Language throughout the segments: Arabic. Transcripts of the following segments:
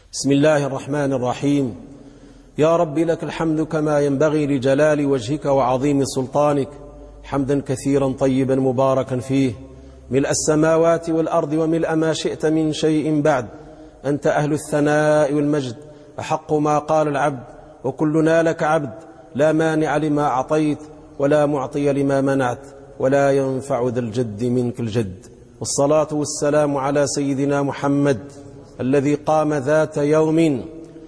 بسم الله الرحمن الرحيم. يا رب لك الحمد كما ينبغي لجلال وجهك وعظيم سلطانك، حمدا كثيرا طيبا مباركا فيه، ملء السماوات والأرض وملء ما شئت من شيء بعد. أنت أهل الثناء والمجد، أحق ما قال العبد وكلنا لك عبد، لا مانع لما أعطيت ولا معطي لما منعت ولا ينفع ذا الجد منك الجد. والصلاة والسلام على سيدنا محمد الذي قام ذات يوم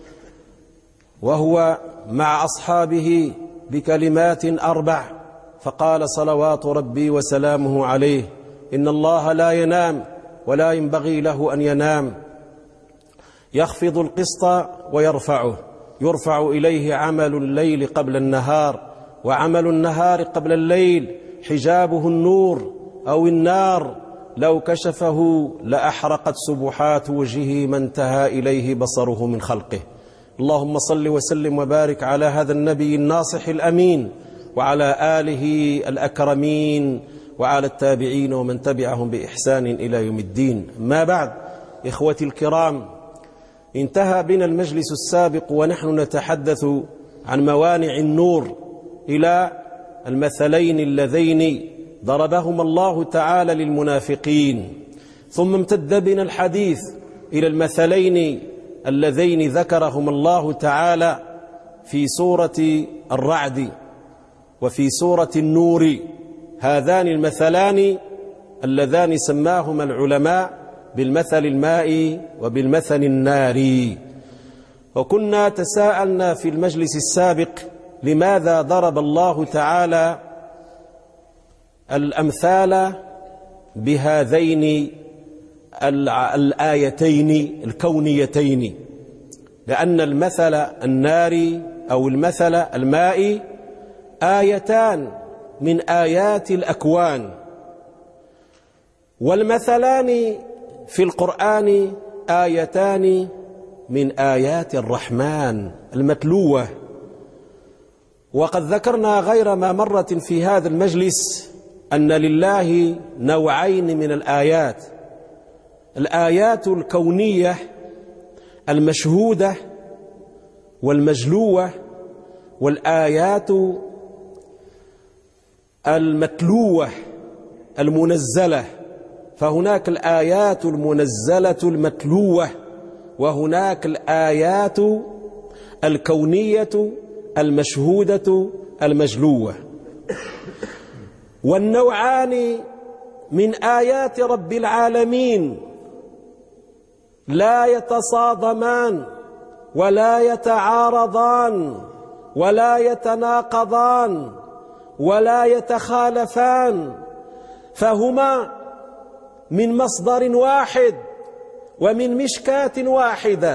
وهو مع أصحابه بكلمات أربع، فقال صلوات ربي وسلامه عليه: إن الله لا ينام ولا ينبغي له أن ينام، يخفض القسط ويرفعه، يرفع إليه عمل الليل قبل النهار وعمل النهار قبل الليل، حجابه النور أو النار، لو كشفه لأحرقت سبحات وجهه ما انتهى إليه بصره من خلقه. اللهم صل وسلم وبارك على هذا النبي الناصح الأمين وعلى آله الأكرمين وعلى التابعين ومن تبعهم بإحسان إلى يوم الدين. ما بعد، إخوتي الكرام، انتهى بنا المجلس السابق ونحن نتحدث عن موانع النور إلى المثلين اللذين ضربهما الله تعالى للمنافقين، ثم امتد بنا الحديث إلى المثلين اللذين ذكرهما الله تعالى في سورة الرعد وفي سورة النور. هذان المثلان اللذان سماهما العلماء بالمثل المائي وبالمثل الناري. وكنا تساءلنا في المجلس السابق لماذا ضرب الله تعالى الأمثال بهذين الآيتين الكونيتين، لأن المثل الناري أو المثل المائي آيتان من آيات الأكوان، والمثلان في القرآن آيتان من آيات الرحمن المتلوة. وقد ذكرنا غير ما مرة في هذا المجلس أن لله نوعين من الآيات: الآيات الكونية المشهودة والمجلوة، والآيات المتلوة المنزلة. فهناك الآيات المنزلة المتلوة، وهناك الآيات الكونية المشهودة المجلوة. والنوعان من آيات رب العالمين لا يتصادمان ولا يتعارضان ولا يتناقضان ولا يتخالفان، فهما من مصدر واحد ومن مشكاة واحدة،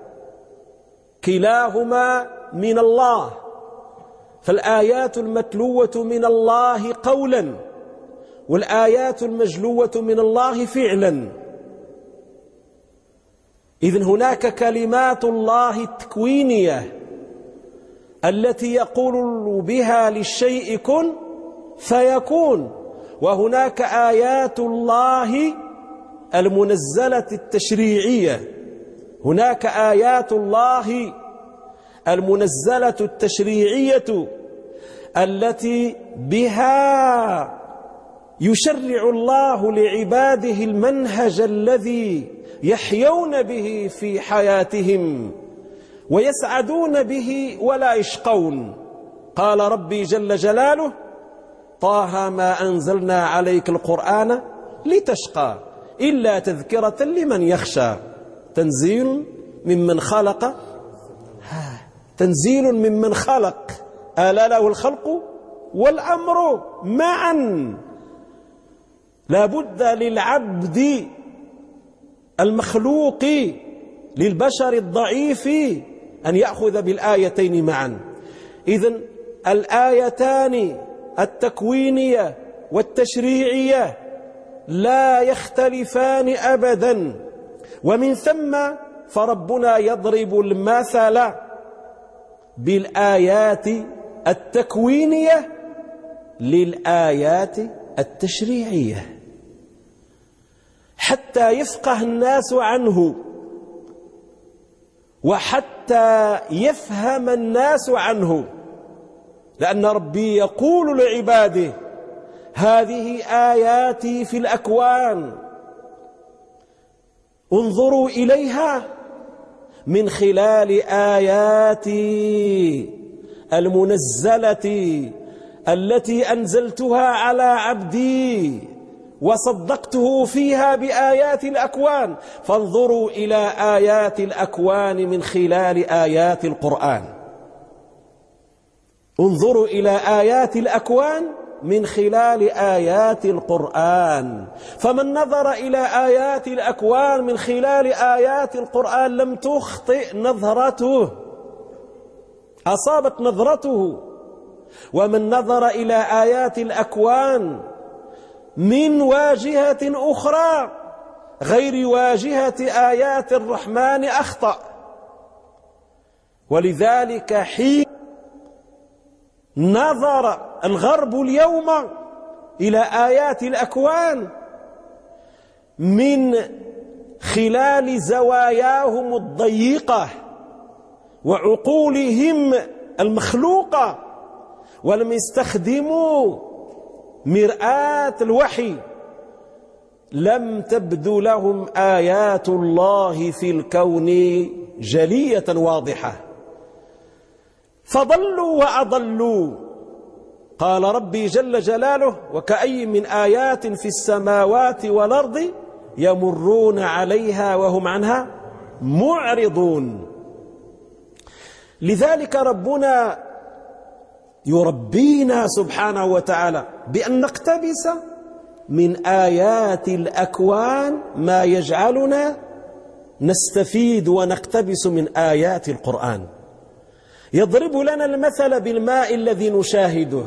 كلاهما من الله. فالآيات المتلوة من الله قولا، والآيات المجلوة من الله فعلا. إذن هناك كلمات الله التكوينية التي يقول بها للشيء كن فيكون، وهناك آيات الله المنزلة التشريعية. هناك آيات الله المنزلة التشريعية التي بها يشرع الله لعباده المنهج الذي يحيون به في حياتهم ويسعدون به ولا يشقون. قال ربي جل جلاله: طه ما أنزلنا عليك القرآن لتشقى إلا تذكرة لمن يخشى، تنزيل ممن خلق، تنزيل ممن خلق، ألا له الخلق والأمر معا. لا بد للعبد المخلوق للبشر الضعيف أن يأخذ بالآيتين معا. إذن الآيتان التكوينية والتشريعية لا يختلفان أبدا، ومن ثم فربنا يضرب المثل بالآيات التكوينية للآيات التشريعية حتى يفقه الناس عنه. وحتى يفهم الناس عنه، لأن ربي يقول لعباده: هذه آياتي في الأكوان انظروا إليها من خلال آياتي المنزلة التي أنزلتها على عبدي وصدقته فيها بآيات الأكوان، فانظروا إلى آيات الأكوان من خلال آيات القرآن. انظروا إلى آيات الأكوان من خلال آيات القرآن. فمن نظر إلى آيات الأكوان من خلال آيات القرآن لم تخطئ نظرته، أصابت نظرته. ومن نظر إلى آيات الأكوان من واجهة أخرى غير واجهة آيات الرحمن أخطأ. ولذلك حين نظر الغرب اليوم إلى آيات الأكوان من خلال زواياهم الضيقة وعقولهم المخلوقة، ولم يستخدموا مرآة الوحي، لم تبدو لهم آيات الله في الكون جلية واضحة، فضلوا وأضلوا. قال ربي جل جلاله: وكأي من آيات في السماوات والأرض يمرون عليها وهم عنها معرضون. لذلك ربنا يربينا سبحانه وتعالى بأن نقتبس من آيات الأكوان ما يجعلنا نستفيد ونقتبس من آيات القرآن. يضرب لنا المثل بالماء الذي نشاهده،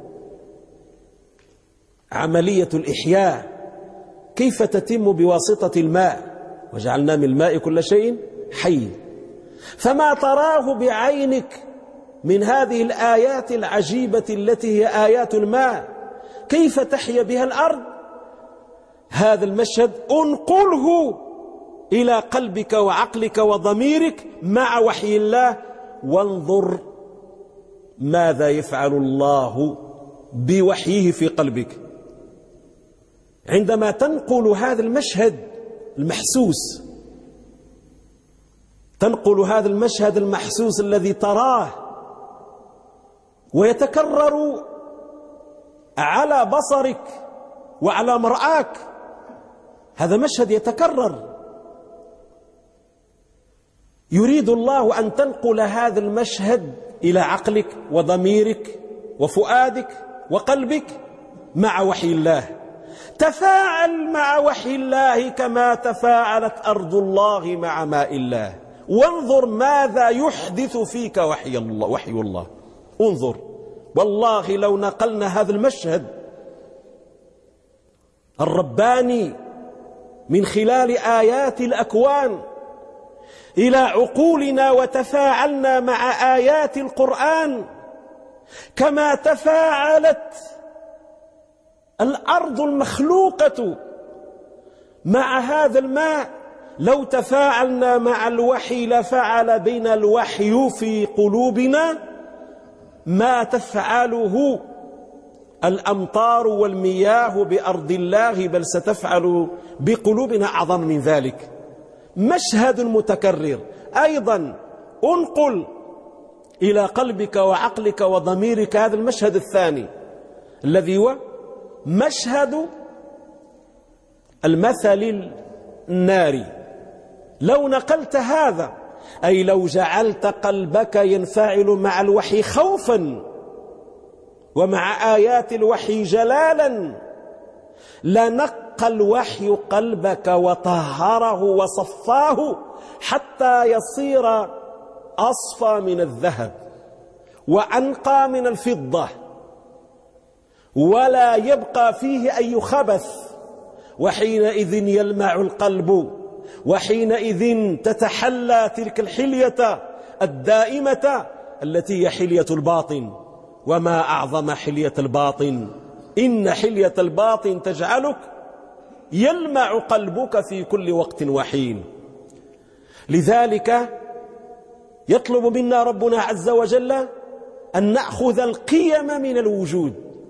عملية الإحياء كيف تتم بواسطة الماء، وجعلنا من الماء كل شيء حي. فما تراه بعينك من هذه الآيات العجيبة التي هي آيات الماء، كيف تحيا بها الأرض، هذا المشهد انقله إلى قلبك وعقلك وضميرك مع وحي الله، وانظر ماذا يفعل الله بوحيه في قلبك عندما تنقل هذا المشهد المحسوس، تنقل هذا المشهد المحسوس الذي تراه ويتكرر على بصرك وعلى مرآك. هذا مشهد يتكرر، يريد الله أن تنقل هذا المشهد إلى عقلك وضميرك وفؤادك وقلبك مع وحي الله. تفاعل مع وحي الله كما تفاعلت أرض الله مع ماء الله، وانظر ماذا يحدث فيك وحي الله. انظر، والله لو نقلنا هذا المشهد الرباني من خلال آيات الأكوان إلى عقولنا وتفاعلنا مع آيات القرآن كما تفاعلت الأرض المخلوقة مع هذا الماء، لو تفاعلنا مع الوحي لفعل بين الوحي في قلوبنا ما تفعله الأمطار والمياه بأرض الله، بل ستفعل بقلوبنا أعظم من ذلك. مشهد متكرر. أيضا انقل إلى قلبك وعقلك وضميرك هذا المشهد الثاني الذي هو مشهد المثل الناري. لو نقلت هذا، أي لو جعلت قلبك ينفعل مع الوحي خوفا ومع آيات الوحي جلالا، لنقى الوحي قلبك وطهره وصفاه حتى يصير أصفى من الذهب وأنقى من الفضة، ولا يبقى فيه أي خبث. وحينئذ يلمع القلب، وحينئذ تتحلى تلك الحلية الدائمة التي هي حلية الباطن. وما أعظم حلية الباطن، إن حلية الباطن تجعلك يلمع قلبك في كل وقت وحين. لذلك يطلب منا ربنا عز وجل أن نأخذ القيم من الوجود،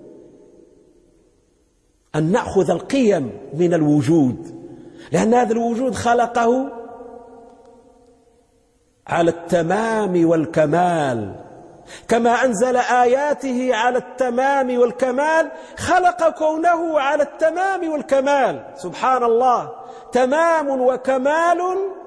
أن نأخذ القيم من الوجود، لأن هذا الوجود خلقه على التمام والكمال، كما أنزل آياته على التمام والكمال خلق كونه على التمام والكمال. سبحان الله، تمام وكمال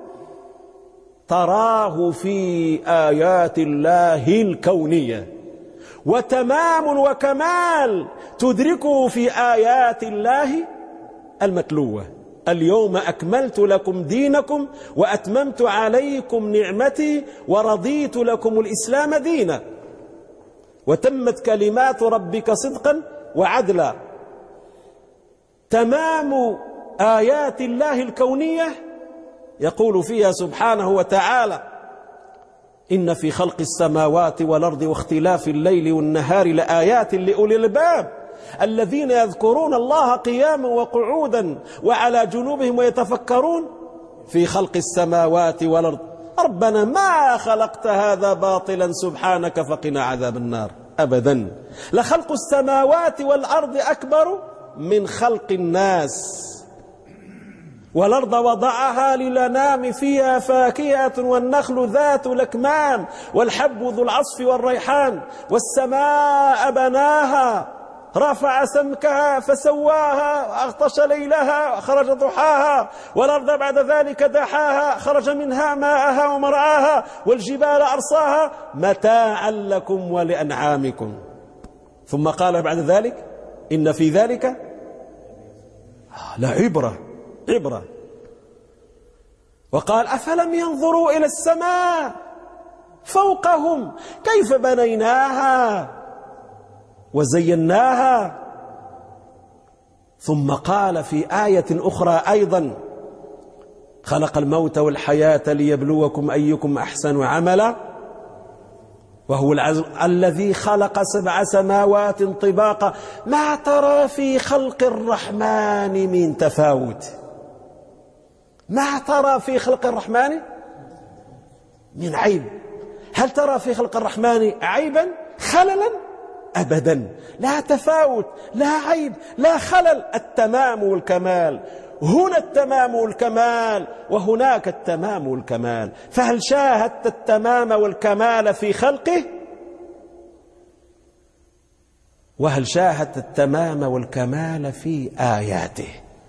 تراه في آيات الله الكونية، وتمام وكمال تدركه في آيات الله المتلوة. اليوم أكملت لكم دينكم وأتممت عليكم نعمتي ورضيت لكم الإسلام دينا وتمت كلمات ربك صدقا وعدلا. تمام آيات الله الكونية يقول فيها سبحانه وتعالى: إن في خلق السماوات والأرض واختلاف الليل والنهار لآيات لأولي الألباب الذين يذكرون الله قياما وقعودا وعلى جنوبهم ويتفكرون في خلق السماوات والأرض ربنا ما خلقت هذا باطلا سبحانك فقنا عذاب النار. أبدا، لخلق السماوات والأرض أكبر من خلق الناس. والأرض وضعها للأنام فيها فاكهة والنخل ذات الأكمام والحب ذو العصف والريحان والسماء بناها رفع سمكها فسواها وأغطش ليلها وأخرج ضحاها والأرض بعد ذلك دحاها خرج منها ماءها ومرعاها والجبال أرصاها متاعا لكم ولأنعامكم. ثم قال بعد ذلك: إن في ذلك لعبرة. وقال: أفلم ينظروا إلى السماء فوقهم كيف بنيناها وزيناها. ثم قال في آية أخرى أيضا: خلق الموت والحياة ليبلوكم أيكم أحسن عملا وهو الذي خلق 7 سماوات طباقا ما ترى في خلق الرحمن من تفاوت. ما ترى في خلق الرحمن من عيب. هل ترى في خلق الرحمن عيبا خللا؟ أبدا، لا تفاوت، لا عيب، لا خلل، التمام والكمال. هنا التمام والكمال وهناك التمام والكمال. فهل شاهدت التمام والكمال في خلقه؟ وهل شاهدت التمام والكمال في آياته؟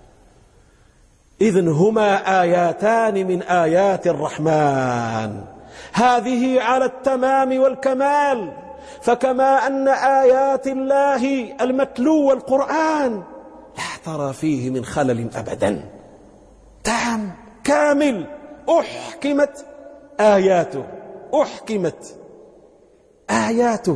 إذن هما آياتان من آيات الرحمن، هذه على التمام والكمال. فكما أن آيات الله المتلو والقرآن لا ترى فيه من خلل أبدا، تام كامل، أحكمت آياته.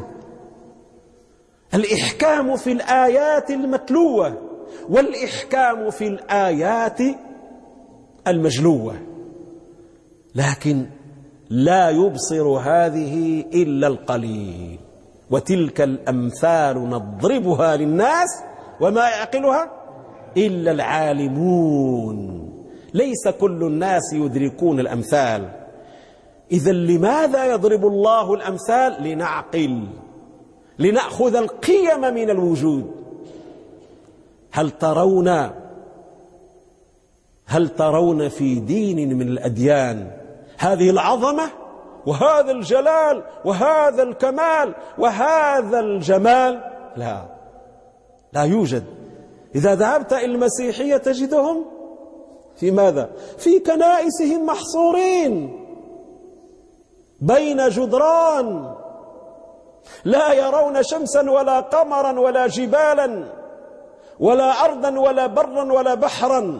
الإحكام في الآيات المتلوة والإحكام في الآيات المجلوة، لكن لا يبصر هذه إلا القليل. وتلك الأمثال نضربها للناس وما يعقلها إلا العالمون. ليس كل الناس يدركون الأمثال. إذن لماذا يضرب الله الأمثال؟ لنعقل، لنأخذ القيم من الوجود. هل ترون في دين من الأديان هذه العظمة وهذا الجلال وهذا الكمال وهذا الجمال؟ لا يوجد. إذا ذهبت إلى المسيحية تجدهم في ماذا؟ في كنائسهم محصورين بين جدران، لا يرون شمسا ولا قمرا ولا جبالا ولا أرضا ولا برا ولا بحرا.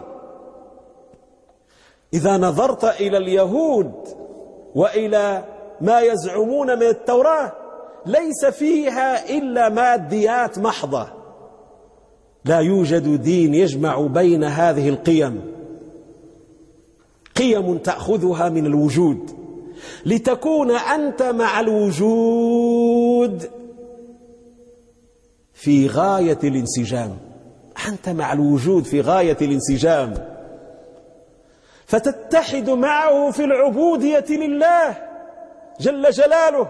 إذا نظرت إلى اليهود وإلى ما يزعمون من التوراة ليس فيها إلا ماديات محضة. لا يوجد دين يجمع بين هذه القيم، قيم تأخذها من الوجود لتكون أنت مع الوجود في غاية الانسجام. أنت مع الوجود في غاية الانسجام، فتتحد معه في العبودية لله جل جلاله،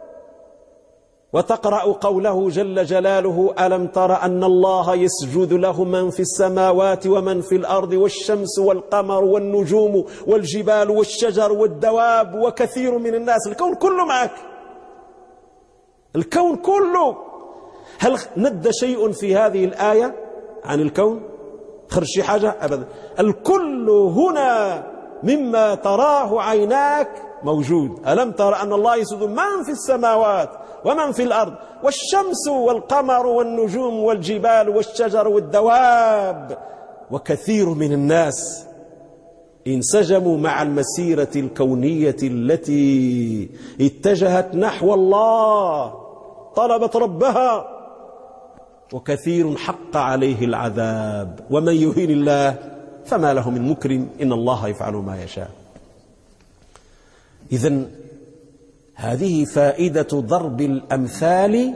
وتقرأ قوله جل جلاله: ألم تر أن الله يسجد له من في السماوات ومن في الأرض والشمس والقمر والنجوم والجبال والشجر والدواب وكثير من الناس. الكون كله معك، الكون كله. هل ند شيء في هذه الآية عن الكون؟ خرج شي حاجة؟ أبدا. الكل هنا مما تراه عيناك موجود. ألم تر أن الله يسجد من في السماوات ومن في الأرض والشمس والقمر والنجوم والجبال والشجر والدواب وكثير من الناس انسجموا مع المسيرة الكونية التي اتجهت نحو الله، طلبت ربها. وكثير حق عليه العذاب، ومن يهين الله فما له من مكرم، إن الله يفعل ما يشاء. إذن هذه فائدة ضرب الأمثال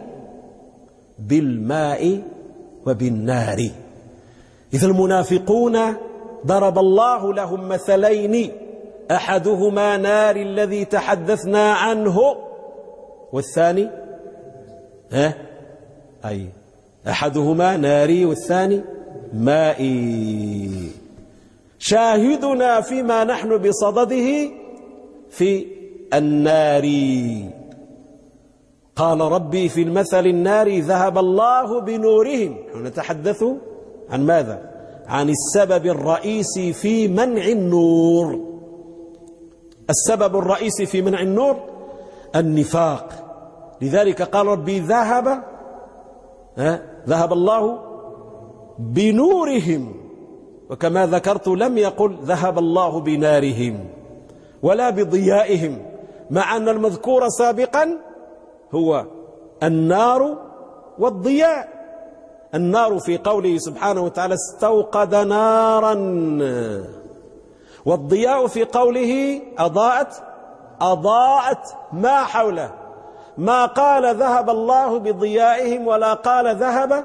بالماء وبالنار. إذا المنافقون ضرب الله لهم مثلين، أحدهما نار الذي تحدثنا عنه، والثاني أحدهما ناري والثاني مائي. شاهدنا فيما نحن بصدده في النار. قال ربي في المثل النار: ذهب الله بنورهم. نتحدث عن ماذا؟ عن السبب الرئيسي في منع النور. السبب الرئيسي في منع النور النفاق. لذلك قال ربي ذهب الله بنورهم، وكما ذكرت لم يقل ذهب الله بنارهم ولا بضيائهم، مع أن المذكور سابقا هو النار والضياء. النار في قوله سبحانه وتعالى: استوقد نارا، والضياء في قوله أضاءت ما حوله. ما قال ذهب الله بضيائهم ولا قال ذهب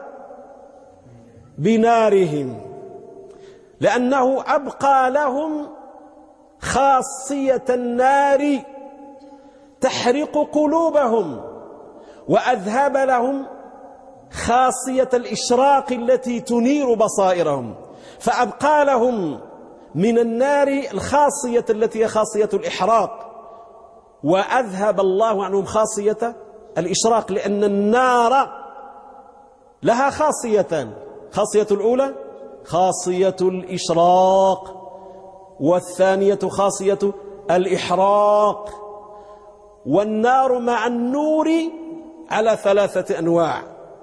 بنارهم، لأنه أبقى لهم خاصية النار تحرق قلوبهم، وأذهب لهم خاصية الإشراق التي تنير بصائرهم، فأبقى لهم من النار الخاصية التي هي خاصية الإحراق، وأذهب الله عنهم خاصية الإشراق، لأن النار لها خاصيتان: خاصية الأولى خاصية الإشراق، والثانية خاصية الإحراق. والنار مع النور على 3 أنواع.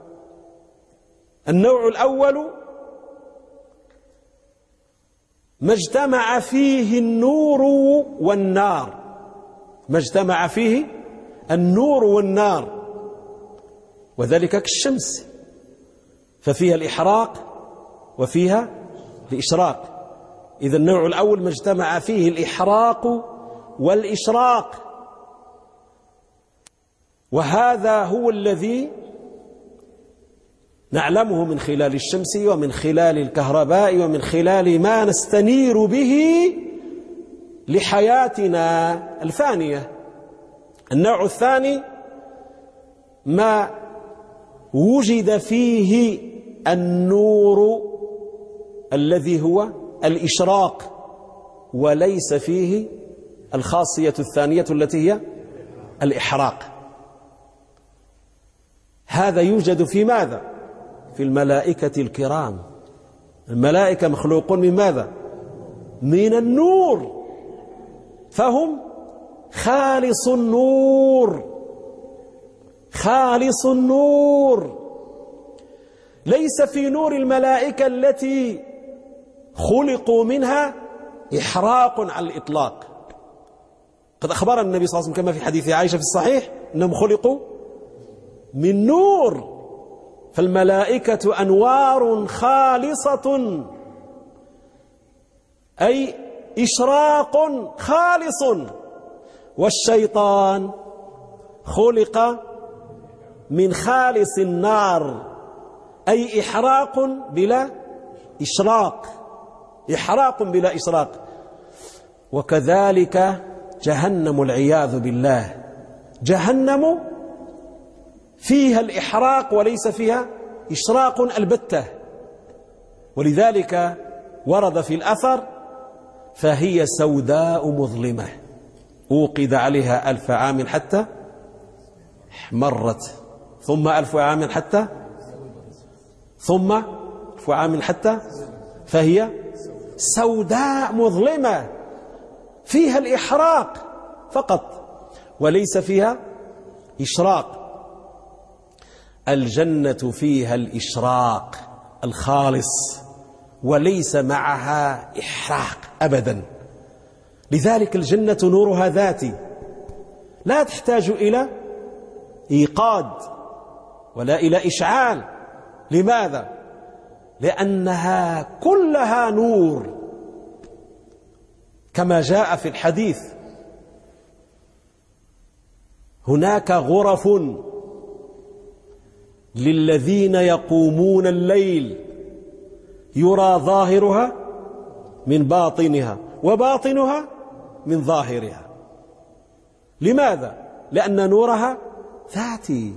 النوع الأول ما اجتمع فيه النور والنار، ما اجتمع فيه النور والنار، وذلك كالشمس، ففيها الإحراق وفيها الإشراق. إذا النوع الأول ما اجتمع فيه الإحراق والإشراق، وهذا هو الذي نعلمه من خلال الشمس ومن خلال الكهرباء ومن خلال ما نستنير به لحياتنا الفانية. النوع الثاني ما وجد فيه النور الذي هو الإشراق، وليس فيه الخاصية الثانية التي هي الإحراق. هذا يوجد في ماذا؟ في الملائكة الكرام. الملائكة مخلوقون من ماذا؟ من النور، فهم خالص النور، خالص النور. ليس في نور الملائكة التي خلقوا منها إحراق على الإطلاق. قد أخبر النبي صلى الله عليه وسلم كما في حديث عائشة في الصحيح أنهم خلقوا من نور. فالملائكة أنوار خالصة، أي إشراق خالص. والشيطان خلق من خالص النار، أي إحراق بلا إشراق، إحراق بلا إشراق. وكذلك جهنم والعياذ بالله، جهنم فيها الإحراق وليس فيها إشراق البتة، ولذلك ورد في الأثر: فهي سوداء مظلمة أوقد عليها 1000 عام حتى احمرت، ثم 1000 عام حتى، ثم 1000 عام حتى، فهي سوداء مظلمة فيها الإحراق فقط وليس فيها إشراق. الجنة فيها الإشراق الخالص وليس معها إحراق أبدا. لذلك الجنة نورها ذاتي، لا تحتاج إلى إيقاد ولا إلى إشعال. لماذا؟ لأنها كلها نور، كما جاء في الحديث: هناك غرف للذين يقومون الليل يرى ظاهرها من باطنها وباطنها من ظاهرها. لماذا؟ لأن نورها ذاتي.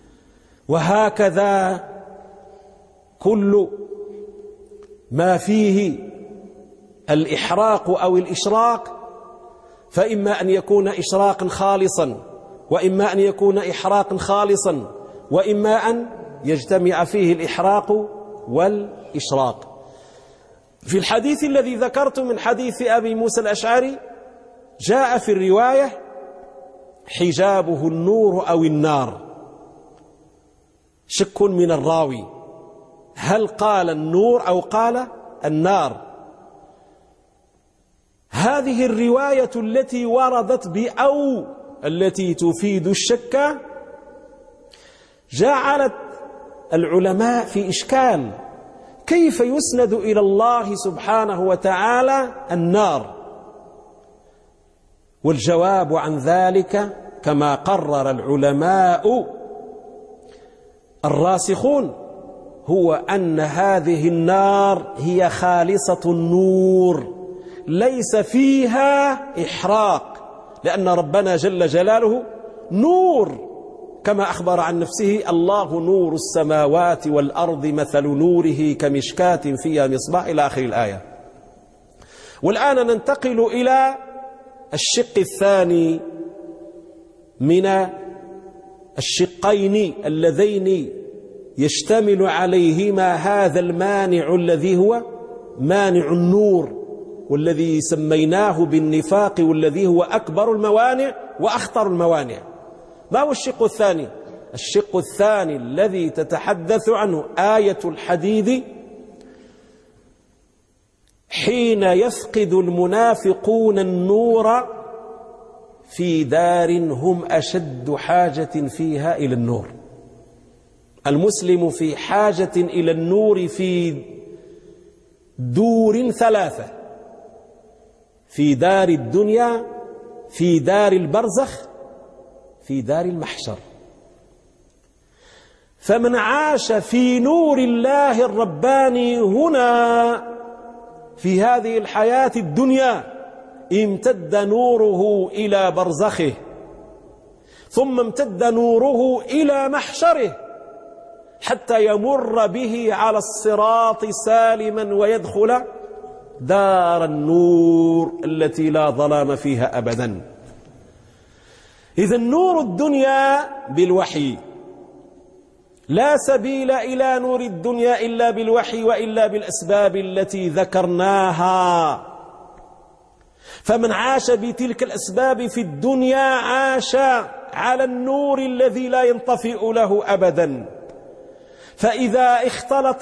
وهكذا كل ما فيه الإحراق أو الإشراق، فإما أن يكون إشراقا خالصا، وإما أن يكون إحراقا خالصا، وإما أن يجتمع فيه الإحراق والإشراق. في الحديث الذي ذكرت من حديث أبي موسى الأشعري جاء في الرواية: حجابه النور أو النار. شك من الراوي، هل قال النور أو قال النار؟ هذه الرواية التي وردت بأو التي تفيد الشك جعلت العلماء في إشكال: كيف يسند إلى الله سبحانه وتعالى النار؟ والجواب عن ذلك كما قرر العلماء الراسخون هو أن هذه النار هي خالصة النور، ليس فيها إحراق، لأن ربنا جل جلاله نور، كما أخبر عن نفسه: الله نور السماوات والأرض مثل نوره كمشكاة فيها مصباح، إلى آخر الآية. والآن ننتقل إلى الشق الثاني من الشقين اللذين يشتمل عليهما هذا المانع الذي هو مانع النور، والذي سميناه بالنفاق، والذي هو أكبر الموانع وأخطر الموانع. ما هو الشق الثاني؟ الشق الثاني الذي تتحدث عنه آية الحديد: حين يفقد المنافقون النور في دار هم أشد حاجة فيها إلى النور. المسلم في حاجة إلى النور في دور ثلاثة: في دار الدنيا، في دار البرزخ، في دار المحشر. فمن عاش في نور الله الرباني هنا في هذه الحياة الدنيا امتد نوره إلى برزخه، ثم امتد نوره إلى محشره، حتى يمر به على الصراط سالما ويدخل دار النور التي لا ظلام فيها أبدا. إذن نور الدنيا بالوحي، لا سبيل إلى نور الدنيا إلا بالوحي وإلا بالأسباب التي ذكرناها. فمن عاش بتلك الأسباب في الدنيا عاش على النور الذي لا ينطفئ له أبدا. فإذا اختلط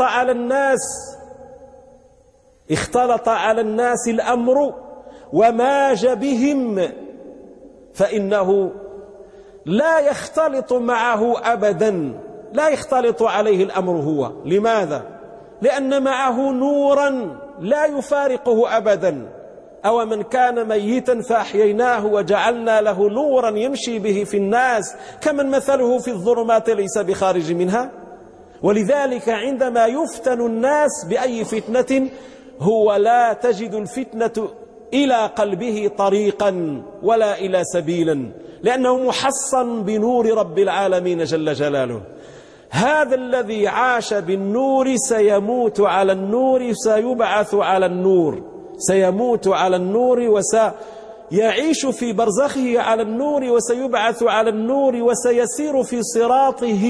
على الناس الأمر وماج بهم، فإنه لا يختلط معه أبدا، لا يختلط عليه الأمر هو. لماذا؟ لأن معه نورا لا يفارقه أبدا. أو من كان ميتا فأحييناه وجعلنا له نورا يمشي به في الناس كمن مثله في الظلمات ليس بخارج منها. ولذلك عندما يفتن الناس بأي فتنة هو لا تجد الفتنة إلى قلبه طريقا ولا إلى سبيلا، لأنه محصن بنور رب العالمين جل جلاله. هذا الذي عاش بالنور سيموت على النور، سيبعث على النور، سيموت على النور وسيعيش في برزخه على النور، وسيبعث على النور، وسيسير في صراطه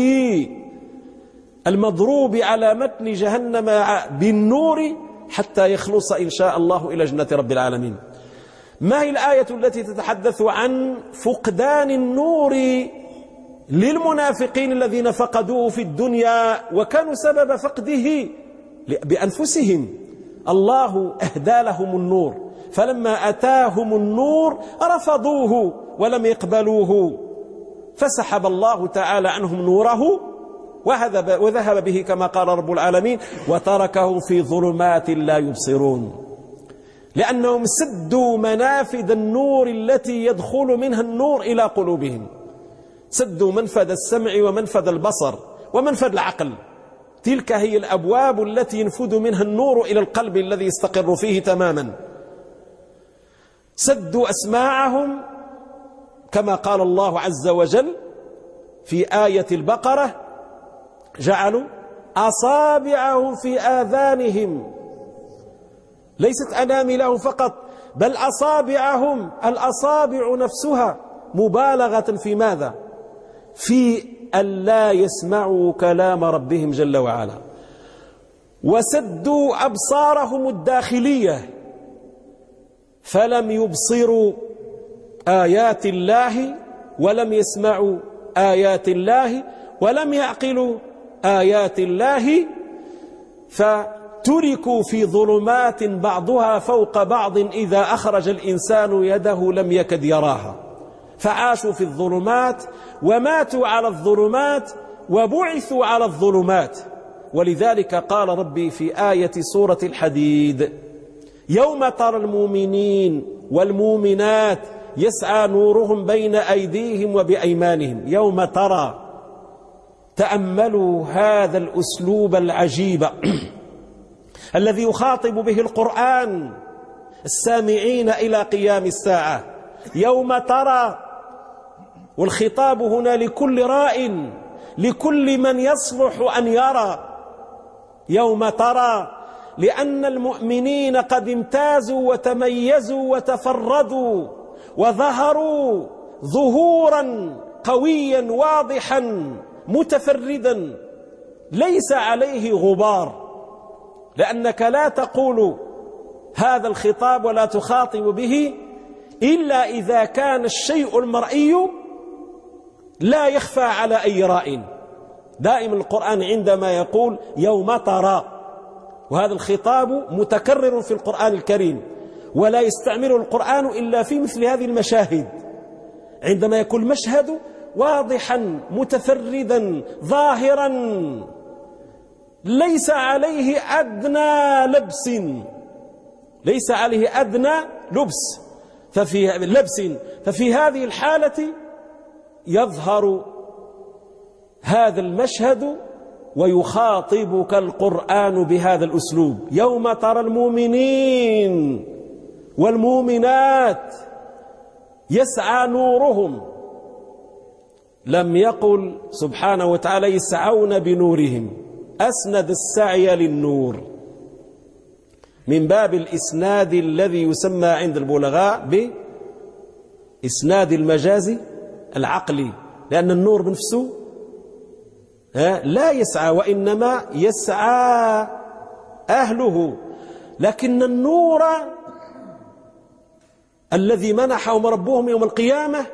المضروب على متن جهنم بالنور حتى يخلص إن شاء الله إلى جنة رب العالمين. ما هي الآية التي تتحدث عن فقدان النور للمنافقين الذين فقدوه في الدنيا وكانوا سبب فقده بأنفسهم؟ الله أهدى لهم النور، فلما أتاهم النور رفضوه ولم يقبلوه، فسحب الله تعالى عنهم نوره وذهب به كما قال رب العالمين وتركهم في ظلمات لا يبصرون، لأنهم سدوا منافذ النور التي يدخل منها النور إلى قلوبهم، سدوا منفذ السمع ومنفذ البصر ومنفذ العقل. تلك هي الأبواب التي ينفذ منها النور إلى القلب الذي يستقر فيه تماما. سدوا أسماعهم كما قال الله عز وجل في آية البقرة جعلوا أصابعهم في آذانهم، ليست أناملهم فقط بل أصابعهم، الأصابع نفسها مبالغة في ماذا؟ في أن لا يسمعوا كلام ربهم جل وعلا. وسدوا أبصارهم الداخلية فلم يبصروا آيات الله ولم يسمعوا آيات الله ولم يعقلوا آيات الله، فتركوا في ظلمات بعضها فوق بعض إذا أخرج الإنسان يده لم يكد يراها، فعاشوا في الظلمات وماتوا على الظلمات وبعثوا على الظلمات. ولذلك قال ربي في آية سورة الحديد يوم ترى المؤمنين والمؤمنات يسعى نورهم بين أيديهم وبأيمانهم. يوم ترى، تأملوا هذا الأسلوب العجيب الذي يخاطب به القرآن السامعين إلى قيام الساعة. يوم ترى، والخطاب هنا لكل راء، لكل من يصلح أن يرى. يوم ترى لأن المؤمنين قد امتازوا وتميزوا وتفردوا وظهروا ظهورا قويا واضحا متفردا ليس عليه غبار، لأنك لا تقول هذا الخطاب ولا تخاطب به إلا إذا كان الشيء المرئي لا يخفى على أي راء. دائما القرآن عندما يقول يوم ترى، وهذا الخطاب متكرر في القرآن الكريم ولا يستعمله القرآن إلا في مثل هذه المشاهد، عندما يكون مشهد واضحا متفردا ظاهرا ليس عليه أدنى لبس، ليس عليه أدنى لبس ففي هذه الحالة يظهر هذا المشهد ويخاطبك القرآن بهذا الأسلوب. يوم ترى المؤمنين والمؤمنات يسعى نورهم، لم يقل سبحانه وتعالى يسعون بنورهم، أسند السعي للنور من باب الإسناد الذي يسمى عند البلغاء بإسناد المجاز العقلي، لأن النور بنفسه لا يسعى وإنما يسعى أهله، لكن النور الذي منحهم ربهم يوم القيامة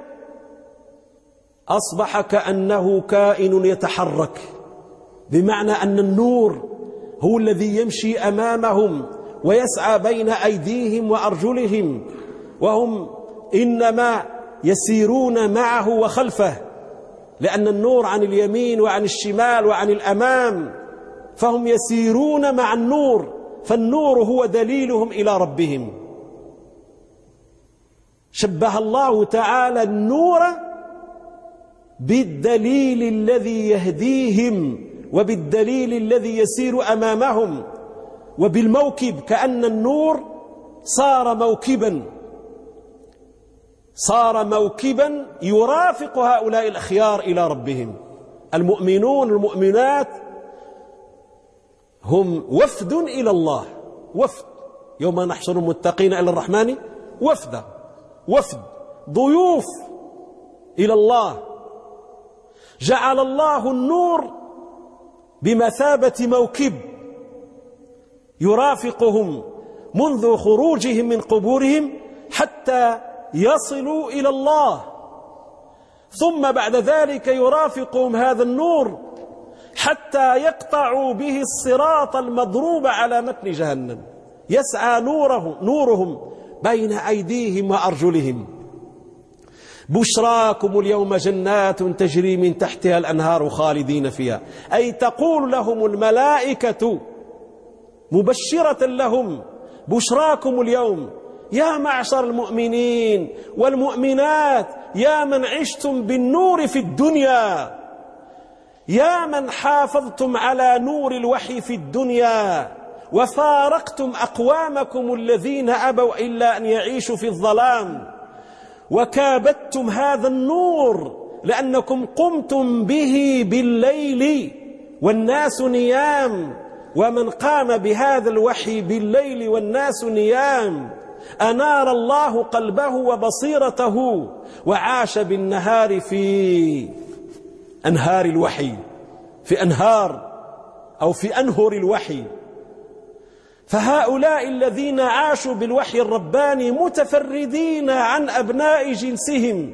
أصبح كأنه كائن يتحرك، بمعنى أن النور هو الذي يمشي أمامهم ويسعى بين أيديهم وأرجلهم، وهم إنما يسيرون معه وخلفه، لأن النور عن اليمين وعن الشمال وعن الأمام، فهم يسيرون مع النور، فالنور هو دليلهم إلى ربهم. شبه الله تعالى النور بالدليل الذي يهديهم وبالدليل الذي يسير أمامهم وبالموكب، كأن النور صار موكبا، صار موكبا يرافق هؤلاء الأخيار إلى ربهم. المؤمنون المؤمنات هم وفد إلى الله، وفد يوم نحشر المتقين إلى الرحمن وفدا، وفد ضيوف إلى الله. جعل الله النور بمثابة موكب يرافقهم منذ خروجهم من قبورهم حتى يصلوا إلى الله، ثم بعد ذلك يرافقهم هذا النور حتى يقطعوا به الصراط المضروب على متن جهنم، يسعى نورهم بين أيديهم وأرجلهم. بشراكم اليوم جنات تجري من تحتها الأنهار خالدين فيها، أي تقول لهم الملائكة مبشرة لهم: بشراكم اليوم يا معشر المؤمنين والمؤمنات، يا من عشتم بالنور في الدنيا، يا من حافظتم على نور الوحي في الدنيا وفارقتم أقوامكم الذين أبوا إلا أن يعيشوا في الظلام، وكابدتم هذا النور لأنكم قمتم به بالليل والناس نيام، ومن قام بهذا الوحي بالليل والناس نيام أنار الله قلبه وبصيرته وعاش بالنهار في أنهار الوحي، في أنهار أو في أنهر الوحي. فهؤلاء الذين عاشوا بالوحي الرباني متفردين عن أبناء جنسهم،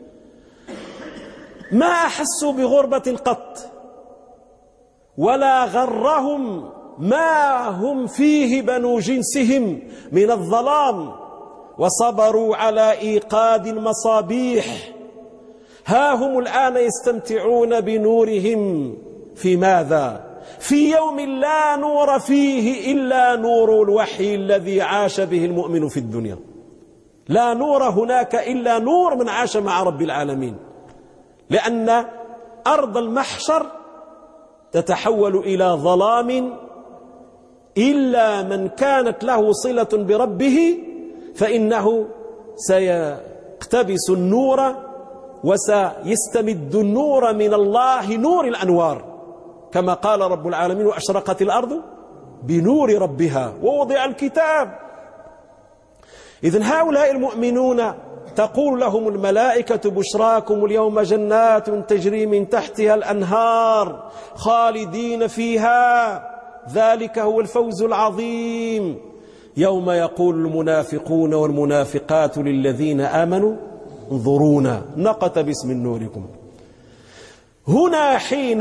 ما أحسوا بغربة قط، ولا غرهم ما هم فيه بنو جنسهم من الظلام، وصبروا على إيقاد المصابيح. ها هم الآن يستمتعون بنورهم في ماذا؟ في يوم لا نور فيه إلا نور الوحي الذي عاش به المؤمن في الدنيا. لا نور هناك إلا نور من عاش مع رب العالمين، لأن أرض المحشر تتحول إلى ظلام إلا من كانت له صلة بربه، فإنه سيقتبس النور وسيستمد النور من الله، نور الأنوار، كما قال رب العالمين: وأشرقت الأرض بنور ربها ووضع الكتاب. إذن هؤلاء المؤمنون تقول لهم الملائكة: بشراكم اليوم جنات تجري من تحتها الأنهار خالدين فيها، ذلك هو الفوز العظيم. يوم يقول المنافقون والمنافقات للذين آمنوا: انظرونا نقتبس من نوركم. هنا حين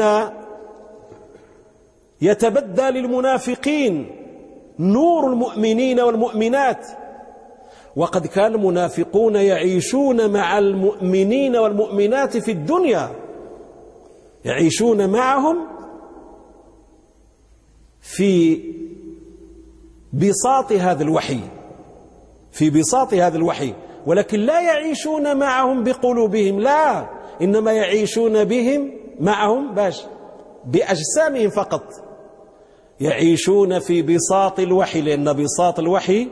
يتبدى للمنافقين نور المؤمنين والمؤمنات، وقد كان المنافقون يعيشون مع المؤمنين والمؤمنات في الدنيا، يعيشون معهم في بساط هذا الوحي، في بساط هذا الوحي، ولكن لا يعيشون معهم بقلوبهم، لا، إنما يعيشون بهم معهم بأجسامهم فقط. يعيشون في بساط الوحي، لأن بساط الوحي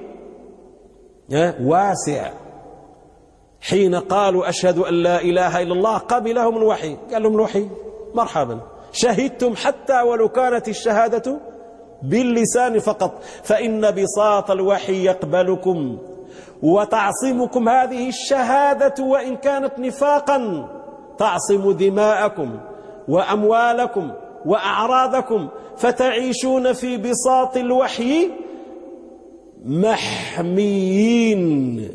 واسع. حين قالوا: أشهد أن لا إله إلا الله، قبلهم الوحي، قال لهم الوحي: مرحبا، شهدتم حتى ولو كانت الشهادة باللسان فقط، فإن بساط الوحي يقبلكم وتعصمكم هذه الشهادة وإن كانت نفاقا، تعصم دماءكم وأموالكم وأعراضكم، فتعيشون في بساط الوحي محميين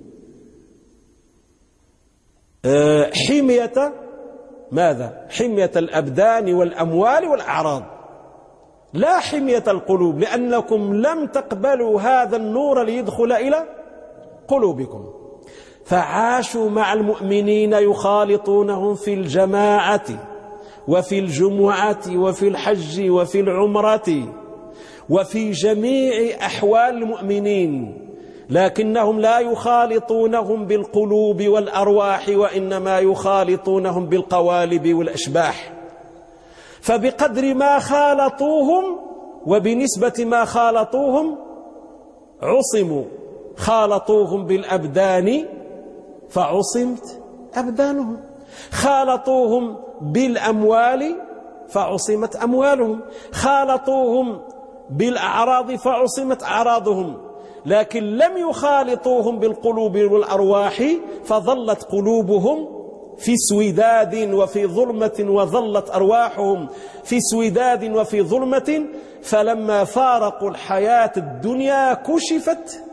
حمية ماذا؟ حمية الأبدان والأموال والأعراض، لا حمية القلوب، لأنكم لم تقبلوا هذا النور ليدخل إلى قلوبكم. فعاشوا مع المؤمنين يخالطونهم في الجماعة وفي الجمعة وفي الحج وفي العمرة وفي جميع أحوال المؤمنين، لكنهم لا يخالطونهم بالقلوب والأرواح، وإنما يخالطونهم بالقوالب والأشباح. فبقدر ما خالطوهم وبنسبة ما خالطوهم عصموا. خالطوهم بالأبدان فعصمت أبدانهم، خالطوهم بالأموال فعصمت أموالهم، خالطوهم بالأعراض فعصمت أعراضهم، لكن لم يخالطوهم بالقلوب والأرواح فظلت قلوبهم في سوداد وفي ظلمة، وظلت أرواحهم في سوداد وفي ظلمة. فلما فارقوا الحياة الدنيا كشفت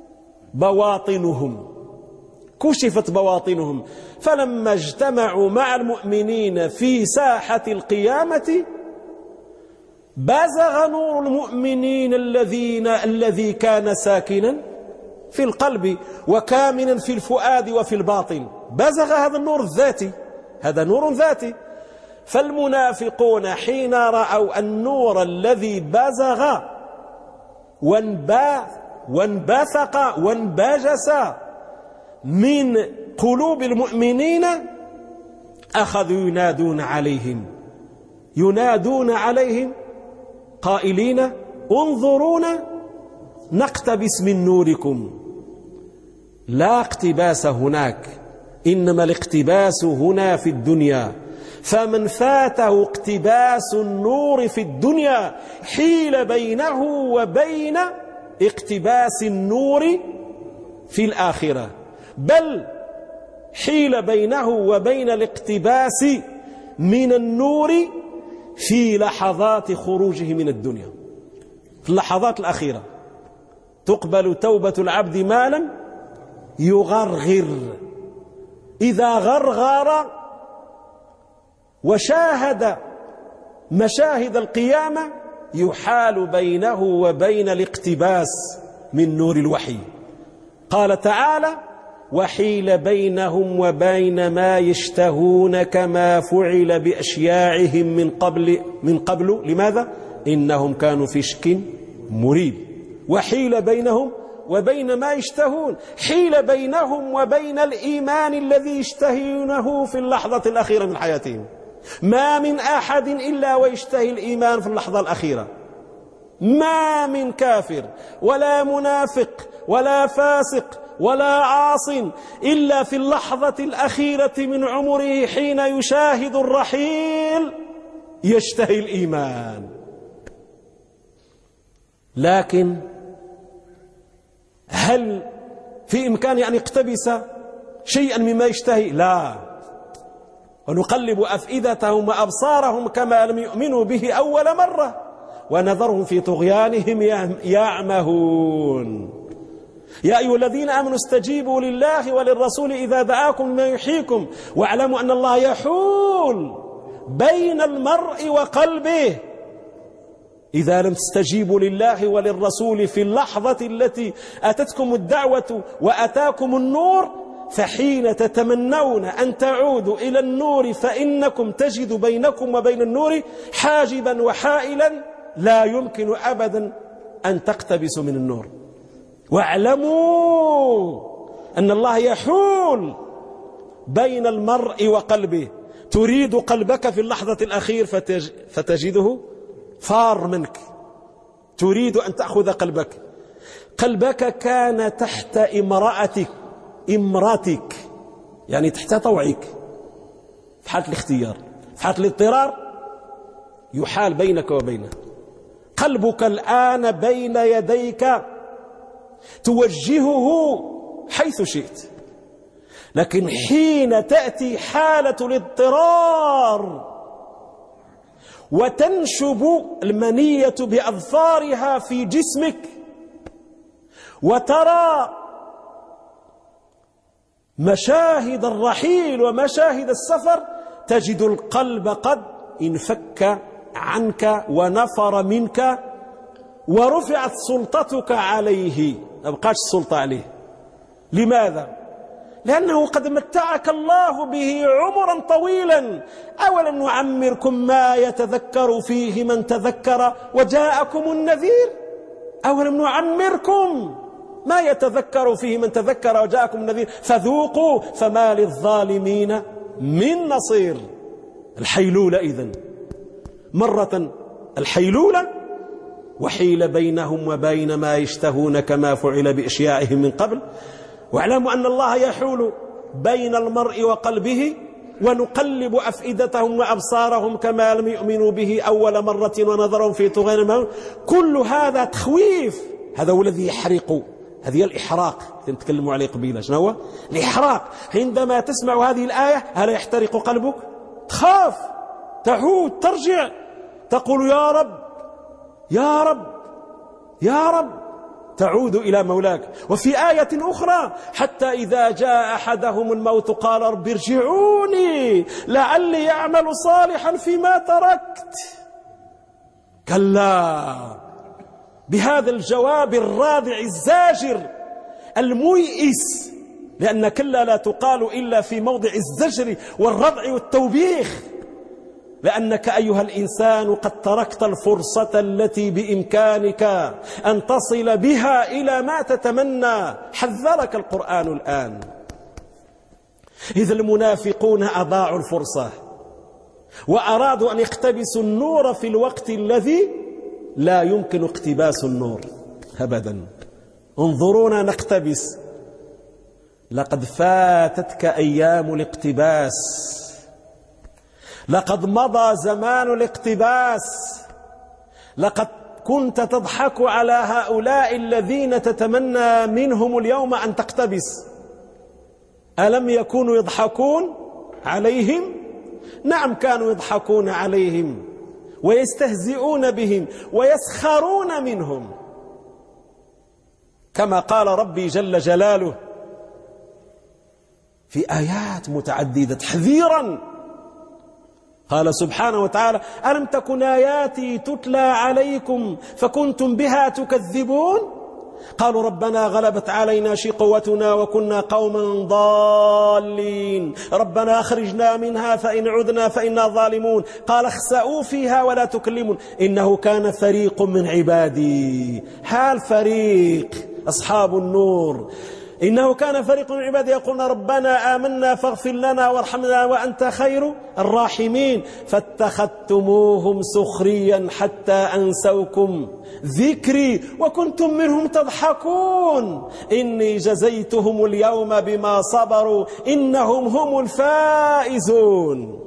بواطنهم، فلما اجتمعوا مع المؤمنين في ساحة القيامة بزغ نور المؤمنين الذي كان ساكنا في القلب وكامنا في الفؤاد وفي الباطن، بزغ هذا النور الذاتي، هذا نور ذاتي. فالمنافقون حين رأوا النور الذي بزغ وانبثق وانبجس من قلوب المؤمنين أخذوا ينادون عليهم قائلين انظرونا نقتبس من نوركم. لا اقتباس هناك، إنما الاقتباس هنا في الدنيا، فمن فاته اقتباس النور في الدنيا حيل بينه وبين اقتباس النور في الآخرة، بل حيل بينه وبين الاقتباس من النور في لحظات خروجه من الدنيا. في اللحظات الأخيرة تقبل توبة العبد ما لم يغرغر، إذا غرغر وشاهد مشاهد القيامة يحال بينه وبين الاقتباس من نور الوحي. قال تعالى وحيل بينهم وبين ما يشتهون كما فعل بأشياعهم من قبل لماذا؟ إنهم كانوا في شك مريب. وحيل بينهم وبين ما يشتهون، حيل بينهم وبين الإيمان الذي يشتهونه في اللحظة الأخيرة من حياتهم. ما من أحد إلا ويشتهي الإيمان في اللحظة الأخيرة، ما من كافر ولا منافق ولا فاسق ولا عاص إلا في اللحظة الأخيرة من عمره حين يشاهد الرحيل يشتهي الإيمان. لكن هل في إمكانه أن يقتبس شيئا مما يشتهي؟ لا. ونقلب أفئدتهم وأبصارهم كما لم يؤمنوا به أول مرة ونذرهم في طغيانهم يعمهون. يا أيها الذين آمنوا استجيبوا لله وللرسول إذا دعاكم ما يحييكم واعلموا أن الله يحول بين المرء وقلبه. إذا لم تستجيبوا لله وللرسول في اللحظة التي أتتكم الدعوة وأتاكم النور، فحين تتمنون أن تعودوا إلى النور فإنكم تجدوا بينكم وبين النور حاجبا وحائلا لا يمكن أبدا أن تقتبسوا من النور. واعلموا أن الله يحول بين المرء وقلبه. تريد قلبك في اللحظة الأخير فتجده فار منك، تريد أن تأخذ قلبك كان تحت إمراتك، يعني تحت طوعك في حالة الاختيار، في حالة الاضطرار يحال بينك وبينه. قلبك الآن بين يديك توجهه حيث شئت، لكن حين تأتي حالة الاضطرار وتنشب المنية بأظفارها في جسمك وترى مشاهد الرحيل ومشاهد السفر، تجد القلب قد انفك عنك ونفر منك ورفعت سلطتك عليه، ما بقاش السلطة عليه. لماذا؟ لأنه قد متعك الله به عمرا طويلا. أولم نعمركم ما يتذكر فيه من تذكر وجاءكم النذير؟ أولم نعمركم ما يتذكر فيه من تذكر وجاءكم النذير فذوقوا فما للظالمين من نصير. الحيلولة إذن مرة الحيلولة وحيل بينهم وبين ما يشتهون كما فعل بأشياعهم من قبل. واعلموا أن الله يحول بين المرء وقلبه ونقلب أفئدتهم وأبصارهم كما لم يؤمنوا به أول مرة ونظرهم في طغيانهم. كل هذا تخويف. هذا هو الذي يحرق. هذه الإحراق نتكلم عليه قبيلة. شنو هو الإحراق؟ عندما تسمع هذه الآية هل يحترق قلبك؟ تخاف، تعود، ترجع، تقول يا رب يا رب يا رب، تعود إلى مولاك. وفي آية أخرى حتى إذا جاء أحدهم الموت قال رب ارجعوني لعلي أعمل صالحا فيما تركت. كلا. بهذا الجواب الرادع الزاجر الميئس، لأن كلا لا تقال إلا في موضع الزجر والردع والتوبيخ، لأنك أيها الإنسان قد تركت الفرصة التي بإمكانك أن تصل بها إلى ما تتمنى. حذرك القرآن الآن. إذا المنافقون أضاعوا الفرصة وأرادوا أن يقتبسوا النور في الوقت الذي لا يمكن اقتباس النور أبدا. انظرونا نقتبس. لقد فاتتك أيام الاقتباس، لقد مضى زمان الاقتباس، لقد كنت تضحك على هؤلاء الذين تتمنى منهم اليوم أن تقتبس. ألم يكونوا يضحكون عليهم؟ نعم كانوا يضحكون عليهم ويستهزئون بهم ويسخرون منهم، كما قال ربي جل جلاله في آيات متعددة تحذيرا. قال سبحانه وتعالى ألم تكن آياتي تتلى عليكم فكنتم بها تكذبون قالوا ربنا غلبت علينا شقوتنا وكنا قوما ضالين ربنا أخرجنا منها فإن عدنا فإنا ظالمون قال اخسئوا فيها ولا تكلمون إنه كان فريق من عبادي. حال فريق أصحاب النور. إنه كان فريق من عبادي يقولون ربنا آمنا فاغفر لنا وارحمنا وأنت خير الراحمين فاتخذتموهم سخريا حتى أنسوكم ذكري وكنتم منهم تضحكون إني جزيتهم اليوم بما صبروا إنهم هم الفائزون.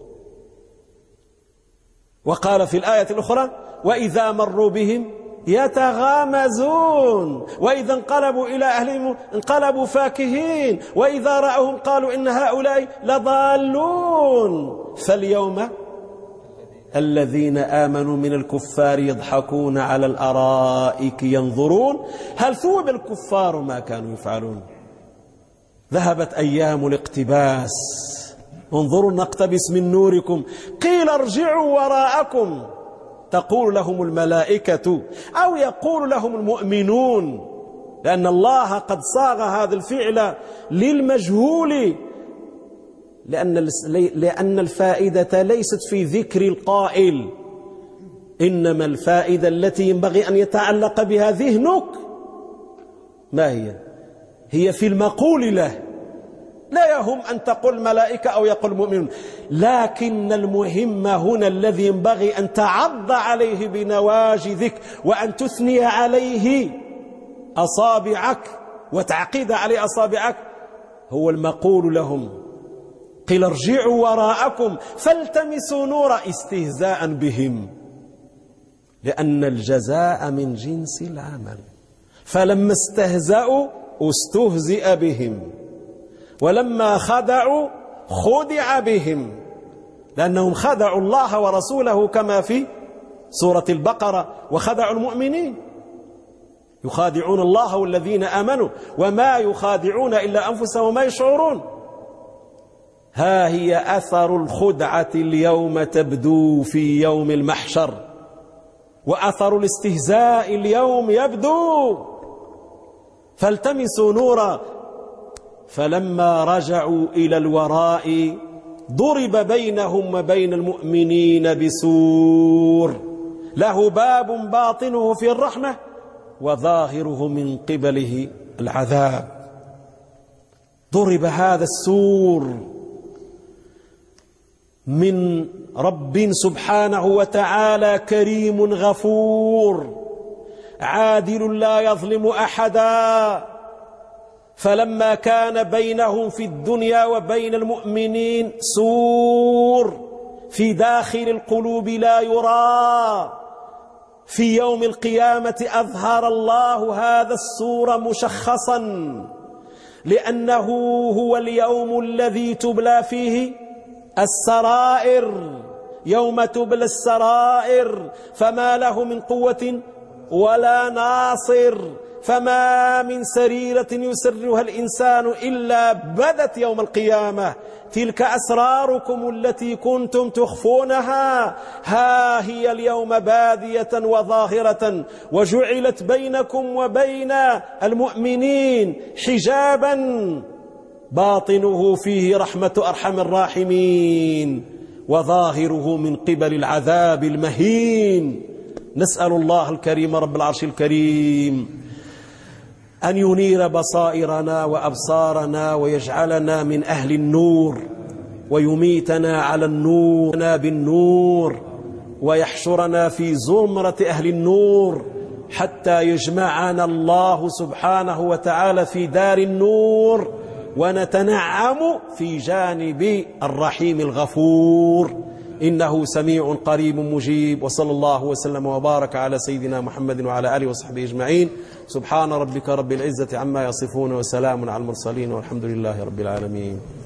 وقال في الآية الأخرى وإذا مروا بهم يتغامزون وإذا انقلبوا إلى أهلهم انقلبوا فاكهين وإذا رأوهم قالوا إن هؤلاء لضالون. فاليوم الذين آمنوا من الكفار يضحكون على الأرائك ينظرون هل ثوب الكفار ما كانوا يفعلون. ذهبت أيام الاقتباس. انظروا نقتبس من نوركم قيل ارجعوا وراءكم تقول لهم الملائكة أو يقول لهم المؤمنون لأن الله قد صاغ هذا الفعل للمجهول لأن الفائدة ليست في ذكر القائل إنما الفائدة التي ينبغي أن يتعلق بها ذهنك ما هي في المقول له. لا يهم أن تقول ملائكة أو يقول مؤمنون لكن المهم هنا الذي ينبغي أن تعض عليه بنواجذك وأن تثني عليه أصابعك وتعقد عليه أصابعك هو المقول لهم قيل ارجعوا وراءكم فالتمسوا نورا استهزاء بهم لأن الجزاء من جنس العمل. فلما استهزأوا استهزئ بهم ولما خدعوا خدع بهم لأنهم خدعوا الله ورسوله كما في سورة البقرة وخدعوا المؤمنين. يخادعون الله والذين آمنوا وما يخادعون إلا أنفسهم وما يشعرون. ها هي أثر الخدعة اليوم تبدو في يوم المحشر وأثر الاستهزاء اليوم يبدو. فالتمسوا نورا فلما رجعوا إلى الوراء ضرب بينهم وبين المؤمنين بسور له باب باطنه في الرحمة وظاهره من قبله العذاب. ضرب هذا السور من رب سبحانه وتعالى كريم غفور عادل لا يظلم أحدا فلما كان بينهم في الدنيا وبين المؤمنين سور في داخل القلوب لا يرى، في يوم القيامة أظهر الله هذا السور مشخصا، لأنه هو اليوم الذي تبلى فيه السرائر، يوم تبلى السرائر فما له من قوة ولا ناصر، فما من سريرة يسرها الإنسان إلا بدت يوم القيامة. تلك أسراركم التي كنتم تخفونها ها هي اليوم بادية وظاهرة، وجعلت بينكم وبين المؤمنين حجابا باطنه فيه رحمة أرحم الراحمين وظاهره من قبل العذاب المهين. نسأل الله الكريم رب العرش الكريم أن ينير بصائرنا وأبصارنا ويجعلنا من أهل النور، ويميتنا على النور بالنور، ويحشرنا في زمرة أهل النور، حتى يجمعنا الله سبحانه وتعالى في دار النور، ونتنعم في جانب الرحيم الغفور، إنه سميع قريب مجيب. وصلى الله وسلم وبارك على سيدنا محمد وعلى آله وصحبه أجمعين. سبحان ربك رب العزة عما يصفون، وسلام على المرسلين، والحمد لله رب العالمين.